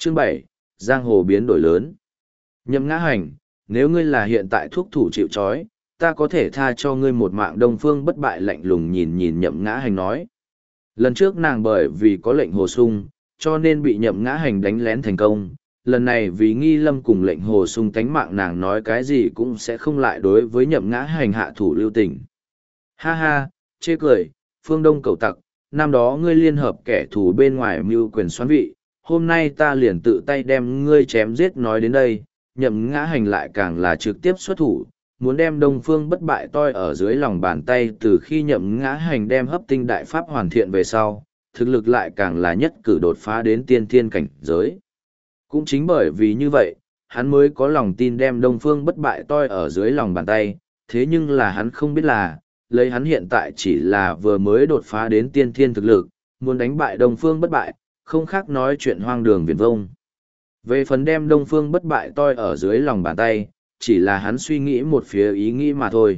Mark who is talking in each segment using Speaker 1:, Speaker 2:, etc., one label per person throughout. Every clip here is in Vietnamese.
Speaker 1: Chương 7, Giang hồ biến đổi lớn. Nhậm Ngã Hành, nếu ngươi là hiện tại thuốc thủ chịu trói, ta có thể tha cho ngươi một mạng. Đông Phương Bất Bại lạnh lùng nhìn nhìn Nhậm Ngã Hành nói. Lần trước nàng bởi vì có lệnh hồ sung, cho nên bị Nhậm Ngã Hành đánh lén thành công. Lần này vì Nghi Lâm cùng lệnh hồ sung tánh mạng, nàng nói cái gì cũng sẽ không lại đối với Nhậm Ngã Hành hạ thủ lưu tình. Ha ha, chê cười, Phương Đông cầu tặc, năm đó ngươi liên hợp kẻ thù bên ngoài mưu quyền xoán vị, hôm nay ta liền tự tay đem ngươi chém giết. Nói đến đây, Nhậm Ngã Hành lại càng là trực tiếp xuất thủ, muốn đem Đông Phương Bất Bại toi ở dưới lòng bàn tay. Từ khi Nhậm Ngã Hành đem hấp tinh đại pháp hoàn thiện về sau, thực lực lại càng là nhất cử đột phá đến tiên thiên cảnh giới. Cũng chính bởi vì như vậy, hắn mới có lòng tin đem Đông Phương Bất Bại toi ở dưới lòng bàn tay. Thế nhưng là hắn không biết là, lấy hắn hiện tại chỉ là vừa mới đột phá đến tiên thiên thực lực, muốn đánh bại Đông Phương Bất Bại, không khác nói chuyện hoang đường viển vông. Về phần đem Đông Phương Bất Bại toi ở dưới lòng bàn tay, chỉ là hắn suy nghĩ một phía ý nghĩ mà thôi.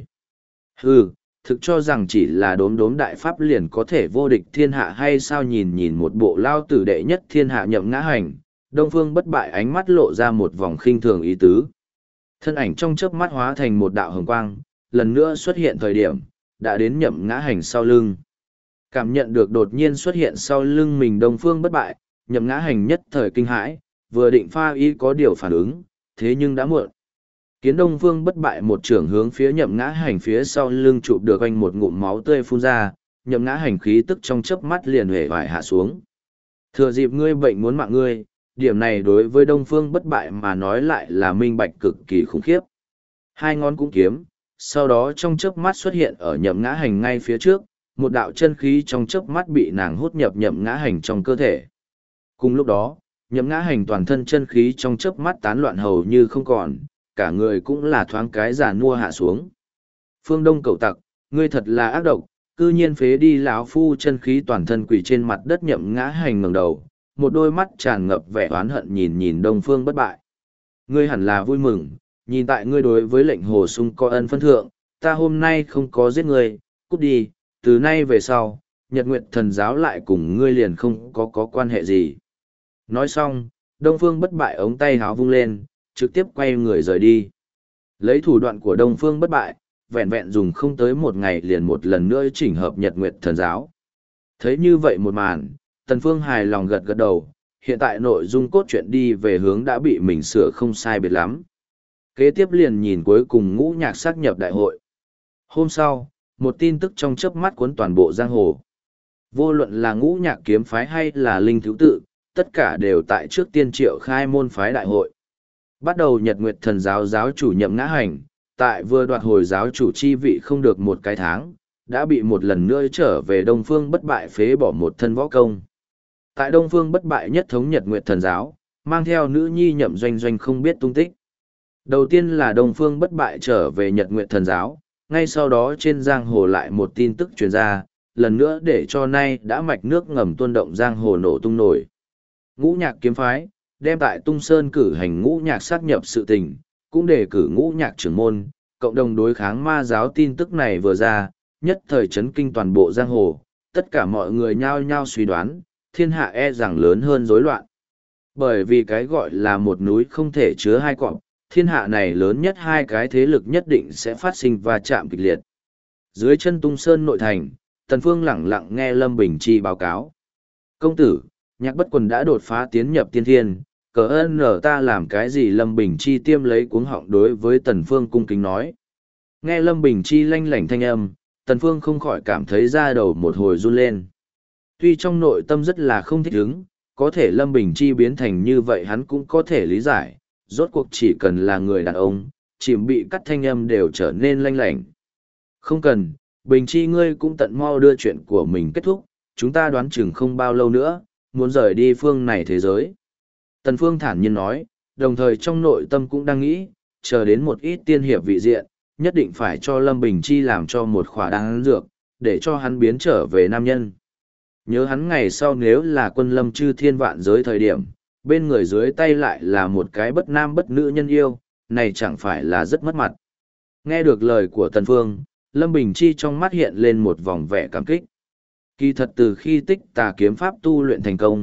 Speaker 1: Hừ, thực cho rằng chỉ là đốm đốm đại pháp liền có thể vô địch thiên hạ hay sao? Nhìn nhìn một bộ lao tử đệ nhất thiên hạ Nhậm Ngã Hành, Đông Phương Bất Bại ánh mắt lộ ra một vòng khinh thường ý tứ. Thân ảnh trong chớp mắt hóa thành một đạo hồng quang, lần nữa xuất hiện thời điểm, đã đến Nhậm Ngã Hành sau lưng. Cảm nhận được đột nhiên xuất hiện sau lưng mình Đông Phương Bất Bại, Nhậm Ngã Hành nhất thời kinh hãi, vừa định pha ý có điều phản ứng, thế nhưng đã muộn. Kiến Đông Phương Bất Bại một trưởng hướng phía Nhậm Ngã Hành phía sau lưng chụp được anh một ngụm máu tươi phun ra, Nhậm Ngã Hành khí tức trong chớp mắt liền huệ vải hạ xuống. Thừa dịp ngươi bệnh muốn mạng ngươi, điểm này đối với Đông Phương Bất Bại mà nói lại là minh bạch cực kỳ khủng khiếp. Hai ngón cũng kiếm, sau đó trong chớp mắt xuất hiện ở Nhậm Ngã Hành ngay phía trước, một đạo chân khí trong chớp mắt bị nàng hút nhập Nhậm Ngã Hành trong cơ thể. Cùng lúc đó, Nhậm Ngã Hành toàn thân chân khí trong chớp mắt tán loạn hầu như không còn, cả người cũng là thoáng cái già nua hạ xuống. Phương Đông cậu tặc, ngươi thật là ác độc, cư nhiên phế đi lão phu. Chân khí toàn thân quỳ trên mặt đất. Nhậm Ngã Hành ngẩng đầu, một đôi mắt tràn ngập vẻ oán hận nhìn nhìn Đông Phương Bất Bại. Ngươi hẳn là vui mừng, nhìn tại ngươi đối với lệnh hồ sung có ân phân thượng, ta hôm nay không có giết ngươi, cút đi, từ nay về sau, Nhật Nguyệt Thần giáo lại cùng ngươi liền không có quan hệ gì. Nói xong, Đông Phương Bất Bại ống tay háo vung lên, trực tiếp quay người rời đi. Lấy thủ đoạn của Đông Phương Bất Bại, vẹn vẹn dùng không tới một ngày liền một lần nữa chỉnh hợp Nhật Nguyệt Thần giáo. Thấy như vậy một màn, Tần Phương hài lòng gật gật đầu, hiện tại nội dung cốt truyện đi về hướng đã bị mình sửa không sai biệt lắm. Kế tiếp liền nhìn cuối cùng Ngũ Nhạc xác nhập đại hội. Hôm sau, một tin tức trong chớp mắt cuốn toàn bộ giang hồ. Vô luận là Ngũ Nhạc kiếm phái hay là Linh Thiếu Tự, tất cả đều tại trước tiên triệu khai môn phái đại hội. Bắt đầu Nhật Nguyệt Thần giáo giáo chủ Nhậm Ngã Hành, tại vừa đoạt hồi giáo chủ chi vị không được một cái tháng, đã bị một lần nữa trở về Đông Phương Bất Bại phế bỏ một thân võ công. Tại Đông Phương Bất Bại nhất thống Nhật Nguyệt Thần giáo, mang theo nữ nhi Nhậm Doanh Doanh không biết tung tích. Đầu tiên là Đông Phương Bất Bại trở về Nhật Nguyệt Thần giáo, ngay sau đó trên giang hồ lại một tin tức truyền ra, lần nữa để cho nay đã mạch nước ngầm tuôn động giang hồ nổ tung nổi. Ngũ Nhạc kiếm phái, đem tại Tung Sơn cử hành Ngũ Nhạc sát nhập sự tình, cũng đề cử Ngũ Nhạc trưởng môn, cộng đồng đối kháng ma giáo. Tin tức này vừa ra, nhất thời chấn kinh toàn bộ giang hồ, tất cả mọi người nhao nhao suy đoán, thiên hạ e rằng lớn hơn rối loạn. Bởi vì cái gọi là một núi không thể chứa hai cọp, thiên hạ này lớn nhất hai cái thế lực nhất định sẽ phát sinh va chạm kịch liệt. Dưới chân Tung Sơn nội thành, Tần Phương lẳng lặng nghe Lâm Bình Chi báo cáo. Công tử, Nhạc Bất Quần đã đột phá tiến nhập tiên thiên, cờ ơn ở ta làm cái gì? Lâm Bình Chi tiêm lấy cuống họng đối với Tần Phương cung kính nói. Nghe Lâm Bình Chi lanh lảnh thanh âm, Tần Phương không khỏi cảm thấy da đầu một hồi run lên. Tuy trong nội tâm rất là không thích ứng, có thể Lâm Bình Chi biến thành như vậy hắn cũng có thể lý giải, rốt cuộc chỉ cần là người đàn ông, chìm bị cắt thanh âm đều trở nên lanh lảnh. Không cần, Bình Chi ngươi cũng tận mau đưa chuyện của mình kết thúc, chúng ta đoán chừng không bao lâu nữa, muốn rời đi phương này thế giới. Tần Phương thản nhiên nói, đồng thời trong nội tâm cũng đang nghĩ, chờ đến một ít tiên hiệp vị diện, nhất định phải cho Lâm Bình Chi làm cho một khỏa đan dược, để cho hắn biến trở về nam nhân. Nhớ hắn ngày sau nếu là quân lâm chư thiên vạn giới thời điểm, bên người dưới tay lại là một cái bất nam bất nữ nhân yêu, này chẳng phải là rất mất mặt. Nghe được lời của Tần Phương, Lâm Bình Chi trong mắt hiện lên một vòng vẻ cảm kích. Kỳ thật từ khi Tích Tà kiếm pháp tu luyện thành công,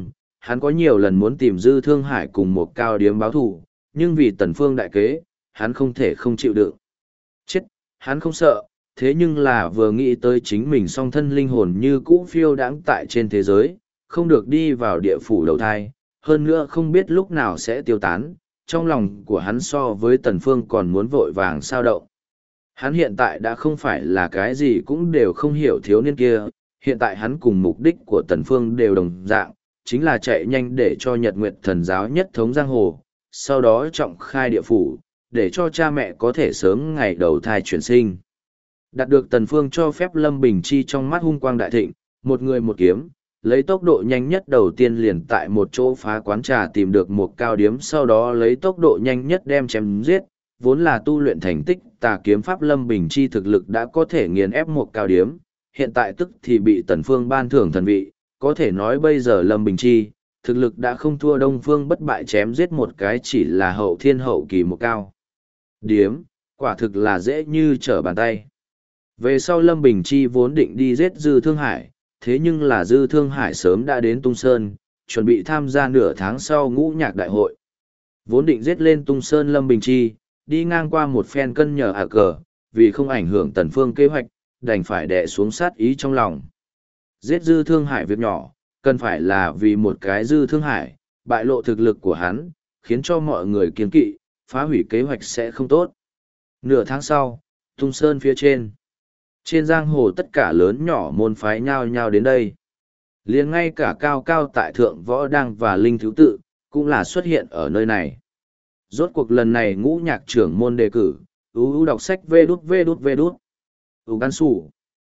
Speaker 1: hắn có nhiều lần muốn tìm Dư Thương Hải cùng một cao điếm báo thù, nhưng vì Tần Phương đại kế, hắn không thể không chịu đựng. Chết, hắn không sợ, thế nhưng là vừa nghĩ tới chính mình song thân linh hồn như cũ phiêu đãng tại trên thế giới, không được đi vào địa phủ đầu thai, hơn nữa không biết lúc nào sẽ tiêu tán, trong lòng của hắn so với Tần Phương còn muốn vội vàng sao động. Hắn hiện tại đã không phải là cái gì cũng đều không hiểu thiếu niên kia, hiện tại hắn cùng mục đích của Tần Phương đều đồng dạng, chính là chạy nhanh để cho Nhật Nguyệt Thần giáo nhất thống giang hồ, sau đó trọng khai địa phủ, để cho cha mẹ có thể sớm ngày đầu thai chuyển sinh. Đạt được Tần Phương cho phép, Lâm Bình Chi trong mắt hung quang đại thịnh, một người một kiếm, lấy tốc độ nhanh nhất đầu tiên liền tại một chỗ phá quán trà tìm được một cao điếm, sau đó lấy tốc độ nhanh nhất đem chém giết, vốn là tu luyện thành tích tà kiếm pháp Lâm Bình Chi thực lực đã có thể nghiền ép một cao điếm, hiện tại tức thì bị Tần Phương ban thưởng thần vị, có thể nói bây giờ Lâm Bình Chi, thực lực đã không thua Đông Phương Bất Bại chém giết một cái chỉ là hậu thiên hậu kỳ một cao điếm, quả thực là dễ như trở bàn tay. Về sau Lâm Bình Chi vốn định đi giết Dư Thương Hải, thế nhưng là Dư Thương Hải sớm đã đến Tung Sơn, chuẩn bị tham gia nửa tháng sau ngũ nhạc đại hội. Vốn định giết lên Tung Sơn Lâm Bình Chi, đi ngang qua một phen cân nhờ cờ, vì không ảnh hưởng Tần Phương kế hoạch, đành phải đè xuống sát ý trong lòng. Giết Dư Thương Hải việc nhỏ, cần phải là vì một cái Dư Thương Hải, bại lộ thực lực của hắn, khiến cho mọi người kiêng kỵ, phá hủy kế hoạch sẽ không tốt. Nửa tháng sau, Tung Sơn phía trên giang hồ tất cả lớn nhỏ môn phái nhao nhao đến đây. Liền ngay cả cao cao tại thượng võ đăng và linh thiếu tự, cũng là xuất hiện ở nơi này. Rốt cuộc lần này ngũ nhạc trưởng môn đề cử, uu đọc sách vê đút. Gan sủ.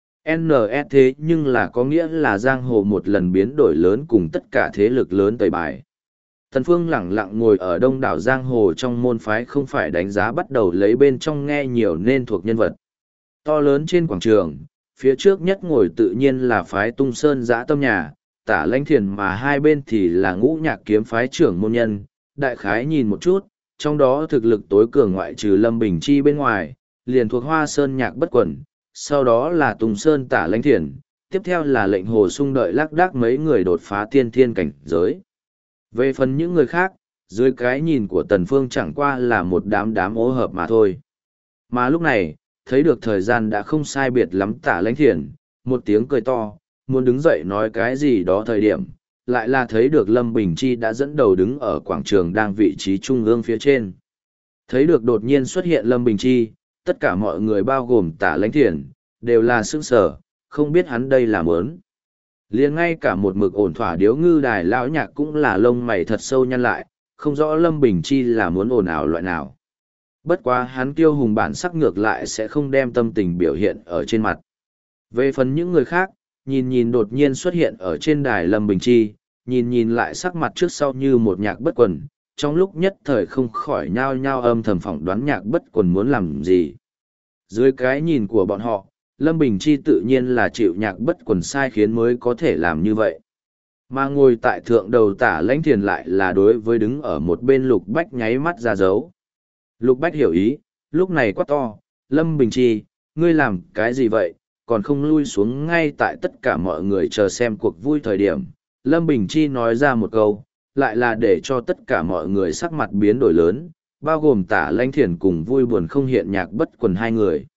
Speaker 1: NS thế nhưng là có nghĩa là giang hồ một lần biến đổi lớn cùng tất cả thế lực lớn tẩy bài. Tần Phương lẳng lặng ngồi ở đông đảo giang hồ trong môn phái, không phải đánh giá, bắt đầu lấy bên trong nghe nhiều nên thuộc nhân vật. To lớn trên quảng trường, phía trước nhất ngồi tự nhiên là phái Tung Sơn Dã Tâm Nhà, Tả Lãnh Thiền, mà hai bên thì là ngũ nhạc kiếm phái trưởng môn nhân. Đại khái nhìn một chút, trong đó thực lực tối cường ngoại trừ Lâm Bình Chi bên ngoài, liền thuộc Hoa Sơn Nhạc Bất Quẩn, sau đó là Tung Sơn Tả Lãnh Thiền, tiếp theo là Lệnh Hồ Sung đợi lác đác mấy người đột phá tiên thiên cảnh giới. Về phần những người khác, dưới cái nhìn của Tần Phương chẳng qua là một đám ô hợp mà thôi. Mà lúc này, thấy được thời gian đã không sai biệt lắm, Tả Lãnh Thiền một tiếng cười to, muốn đứng dậy nói cái gì đó thời điểm, lại là thấy được Lâm Bình Chi đã dẫn đầu đứng ở quảng trường đang vị trí trung ương phía trên. Thấy được đột nhiên xuất hiện Lâm Bình Chi, tất cả mọi người bao gồm Tả Lãnh Thiền, đều là sững sờ, không biết hắn đây là muốn. Liền ngay cả một mực ổn thỏa Điếu Ngư Đài lão nhạc cũng là lông mày thật sâu nhăn lại, không rõ Lâm Bình Chi là muốn ồn ào loại nào. Bất quá hắn kiêu hùng bản sắc ngược lại sẽ không đem tâm tình biểu hiện ở trên mặt. Về phần những người khác, nhìn đột nhiên xuất hiện ở trên đài Lâm Bình Chi, nhìn lại sắc mặt trước sau như một Nhạc Bất Quần, trong lúc nhất thời không khỏi nhao nhao âm thầm phỏng đoán Nhạc Bất Quần muốn làm gì. Dưới cái nhìn của bọn họ, Lâm Bình Chi tự nhiên là chịu Nhạc Bất Quần sai khiến mới có thể làm như vậy. Mà ngồi tại thượng đầu Tả Lãnh Thiền lại là đối với đứng ở một bên Lục Bách nháy mắt ra dấu. Lục Bách hiểu ý, lúc này quát to, Lâm Bình Chi, ngươi làm cái gì vậy, còn không lui xuống ngay tại tất cả mọi người chờ xem cuộc vui thời điểm. Lâm Bình Chi nói ra một câu, lại là để cho tất cả mọi người sắc mặt biến đổi lớn, bao gồm Tả Lãnh Thiền cùng vui buồn không hiện Nhạc Bất Quần hai người.